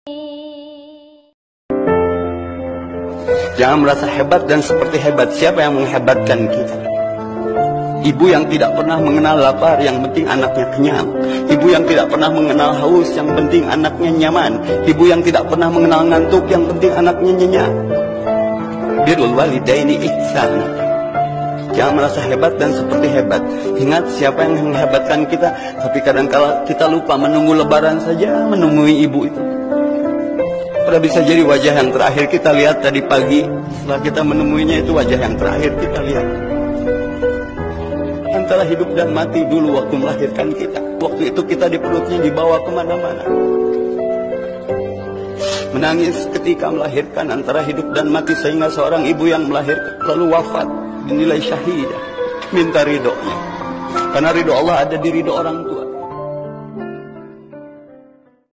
Jangan merasa hebat dan seperti hebat. Siapa yang menghebatkan kita? Ibu yang tidak pernah mengenal lapar, yang penting anaknya kenyang. Ibu yang tidak pernah mengenal haus, yang penting anaknya nyaman. Ibu yang tidak pernah mengenal ngantuk, yang penting anaknya nyenyak. Birrul walidaini ihsana. Jangan merasa hebat dan seperti hebat. Ingat siapa yang menghebatkan kita. Tapi kadang-kala kita lupa menunggu lebaran saja menemui ibu itu. Pada bisa jadi wajah yang terakhir kita lihat tadi pagi. Setelah kita menemuinya itu wajah yang terakhir kita lihat. Antara hidup dan mati dulu waktu melahirkan kita. Waktu itu kita di perutnya dibawa kemana-mana. Menangis ketika melahirkan antara hidup dan mati. Sehingga seorang ibu yang melahirkan lalu wafat dinilai syahidah. Minta ridhonya. Karena ridho Allah ada di ridho orang tua.